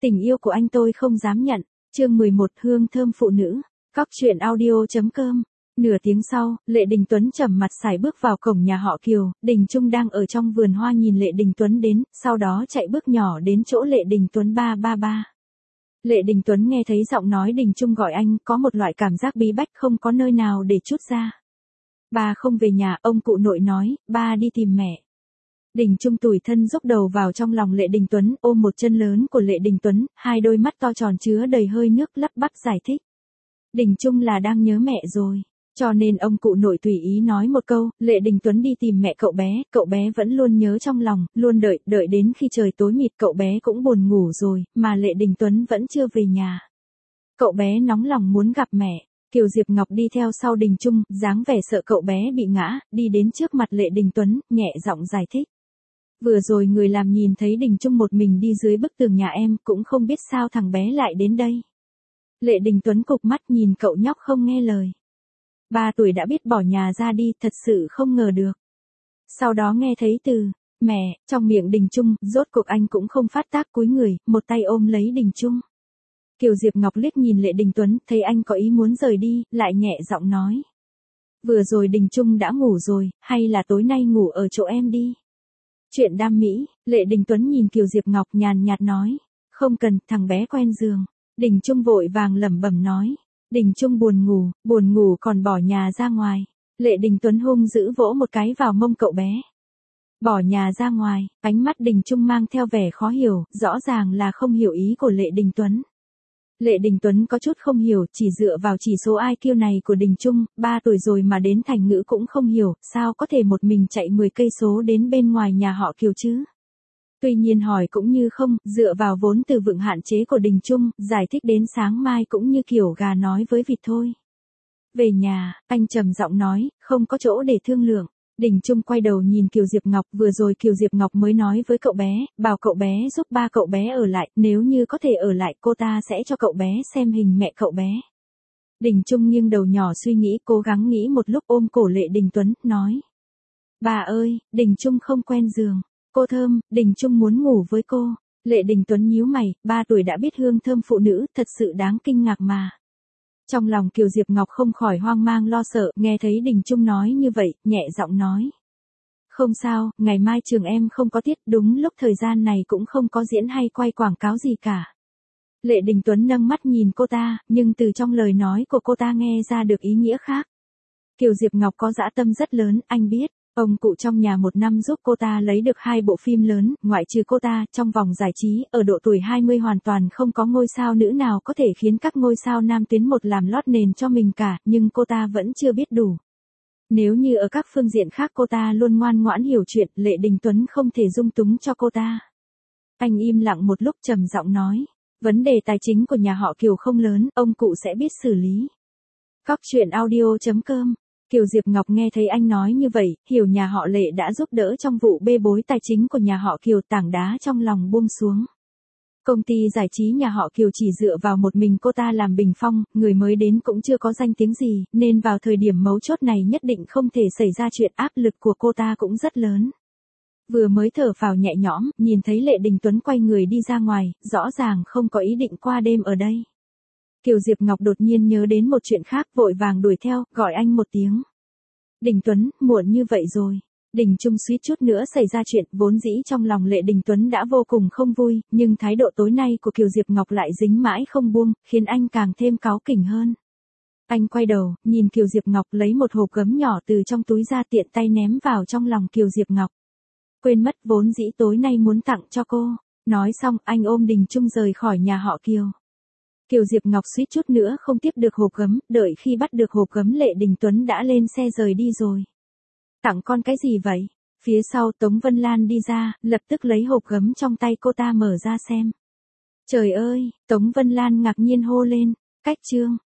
Tình yêu của anh tôi không dám nhận. Chương 11 Hương thơm phụ nữ. Cóc truyện audio.com. Nửa tiếng sau, Lệ Đình Tuấn trầm mặt sải bước vào cổng nhà họ Kiều. Đình Trung đang ở trong vườn hoa nhìn Lệ Đình Tuấn đến, sau đó chạy bước nhỏ đến chỗ Lệ Đình Tuấn ba. Lệ Đình Tuấn nghe thấy giọng nói Đình Trung gọi anh, có một loại cảm giác bí bách không có nơi nào để trút ra. Ba không về nhà, ông cụ nội nói, ba đi tìm mẹ. Đình Trung tủi thân dốc đầu vào trong lòng Lệ Đình Tuấn, ôm một chân lớn của Lệ Đình Tuấn, hai đôi mắt to tròn chứa đầy hơi nước lắp bắp giải thích. Đình Trung là đang nhớ mẹ rồi. Cho nên ông cụ nội tùy ý nói một câu, Lệ Đình Tuấn đi tìm mẹ cậu bé vẫn luôn nhớ trong lòng, luôn đợi đến khi trời tối mịt cậu bé cũng buồn ngủ rồi, mà Lệ Đình Tuấn vẫn chưa về nhà. Cậu bé nóng lòng muốn gặp mẹ. Kiều Diệp Ngọc đi theo sau Đình Trung, dáng vẻ sợ cậu bé bị ngã, đi đến trước mặt Lệ Đình Tuấn, nhẹ giọng giải thích. Vừa rồi người làm nhìn thấy Đình Trung một mình đi dưới bức tường nhà em, cũng không biết sao thằng bé lại đến đây. Lệ Đình Tuấn cụp mắt nhìn cậu nhóc không nghe lời. 3 tuổi đã biết bỏ nhà ra đi, thật sự không ngờ được. Sau đó nghe thấy từ mẹ trong miệng Đình Trung, rốt cuộc anh cũng không phát tác cúi người, một tay ôm lấy Đình Trung. Kiều Diệp Ngọc liếc nhìn Lệ Đình Tuấn, thấy anh có ý muốn rời đi, lại nhẹ giọng nói. Vừa rồi Đình Trung đã ngủ rồi, hay là tối nay ngủ ở chỗ em đi. Chuyện đam mỹ, Lệ Đình Tuấn nhìn Kiều Diệp Ngọc nhàn nhạt nói. Không cần, thằng bé quen giường. Đình Trung vội vàng lẩm bẩm nói. Đình Trung buồn ngủ còn bỏ nhà ra ngoài. Lệ Đình Tuấn hung dữ vỗ một cái vào mông cậu bé. Bỏ nhà ra ngoài, ánh mắt Đình Trung mang theo vẻ khó hiểu, rõ ràng là không hiểu ý của Lệ Đình Tuấn. Lệ Đình Tuấn có chút không hiểu, chỉ dựa vào chỉ số IQ này của Đình Trung, 3 tuổi rồi mà đến thành ngữ cũng không hiểu, sao có thể một mình chạy 10 cây số đến bên ngoài nhà họ Kiều chứ? Tuy nhiên hỏi cũng như không, dựa vào vốn từ vựng hạn chế của Đình Trung, giải thích đến sáng mai cũng như kiểu gà nói với vịt thôi. Về nhà, anh trầm giọng nói, không có chỗ để thương lượng. Đình Trung quay đầu nhìn Kiều Diệp Ngọc, vừa rồi Kiều Diệp Ngọc mới nói với cậu bé, bảo cậu bé giúp ba cậu bé ở lại, nếu như có thể ở lại cô ta sẽ cho cậu bé xem hình mẹ cậu bé. Đình Trung nghiêng đầu nhỏ suy nghĩ, cố gắng nghĩ một lúc ôm cổ Lệ Đình Tuấn, nói. Bà ơi, Đình Trung không quen giường. Cô thơm, Đình Trung muốn ngủ với cô. Lệ Đình Tuấn nhíu mày, 3 tuổi đã biết hương thơm phụ nữ, thật sự đáng kinh ngạc mà. Trong lòng Kiều Diệp Ngọc không khỏi hoang mang lo sợ, nghe thấy Đình Trung nói như vậy, nhẹ giọng nói. Không sao, ngày mai trường em không có tiết, đúng lúc thời gian này cũng không có diễn hay quay quảng cáo gì cả. Lệ Đình Tuấn nâng mắt nhìn cô ta, nhưng từ trong lời nói của cô ta nghe ra được ý nghĩa khác. Kiều Diệp Ngọc có dã tâm rất lớn, anh biết. Ông cụ trong nhà 1 năm giúp cô ta lấy được 2 bộ phim lớn, ngoại trừ cô ta, trong vòng giải trí, ở độ tuổi 20 hoàn toàn không có ngôi sao nữ nào có thể khiến các ngôi sao nam tuyến một làm lót nền cho mình cả, nhưng cô ta vẫn chưa biết đủ. Nếu như ở các phương diện khác cô ta luôn ngoan ngoãn hiểu chuyện, Lệ Đình Tuấn không thể dung túng cho cô ta. Anh im lặng một lúc trầm giọng nói, vấn đề tài chính của nhà họ Kiều không lớn, ông cụ sẽ biết xử lý. Cóc truyện audio.com. Kiều Diệp Ngọc nghe thấy anh nói như vậy, hiểu nhà họ Lệ đã giúp đỡ trong vụ bê bối tài chính của nhà họ Kiều, tảng đá trong lòng buông xuống. Công ty giải trí nhà họ Kiều chỉ dựa vào một mình cô ta làm bình phong, người mới đến cũng chưa có danh tiếng gì, nên vào thời điểm mấu chốt này nhất định không thể xảy ra chuyện, áp lực của cô ta cũng rất lớn. Vừa mới thở phào nhẹ nhõm, nhìn thấy Lệ Đình Tuấn quay người đi ra ngoài, rõ ràng không có ý định qua đêm ở đây. Kiều Diệp Ngọc đột nhiên nhớ đến một chuyện khác, vội vàng đuổi theo, gọi anh một tiếng. Đình Tuấn, muộn như vậy rồi. Đình Trung suýt chút nữa xảy ra chuyện, vốn dĩ trong lòng Lệ Đình Tuấn đã vô cùng không vui, nhưng thái độ tối nay của Kiều Diệp Ngọc lại dính mãi không buông, khiến anh càng thêm cáu kỉnh hơn. Anh quay đầu, nhìn Kiều Diệp Ngọc lấy một hộp gấm nhỏ từ trong túi ra, tiện tay ném vào trong lòng Kiều Diệp Ngọc. Quên mất vốn dĩ tối nay muốn tặng cho cô. Nói xong, anh ôm Đình Trung rời khỏi nhà họ Kiều. Kiều Diệp Ngọc suýt chút nữa không tiếp được hộp gấm, đợi khi bắt được hộp gấm Lệ Đình Tuấn đã lên xe rời đi rồi. Tặng con cái gì vậy? Phía sau Tống Vân Lan đi ra, lập tức lấy hộp gấm trong tay cô ta mở ra xem. Trời ơi, Tống Vân Lan ngạc nhiên hô lên, cách chương.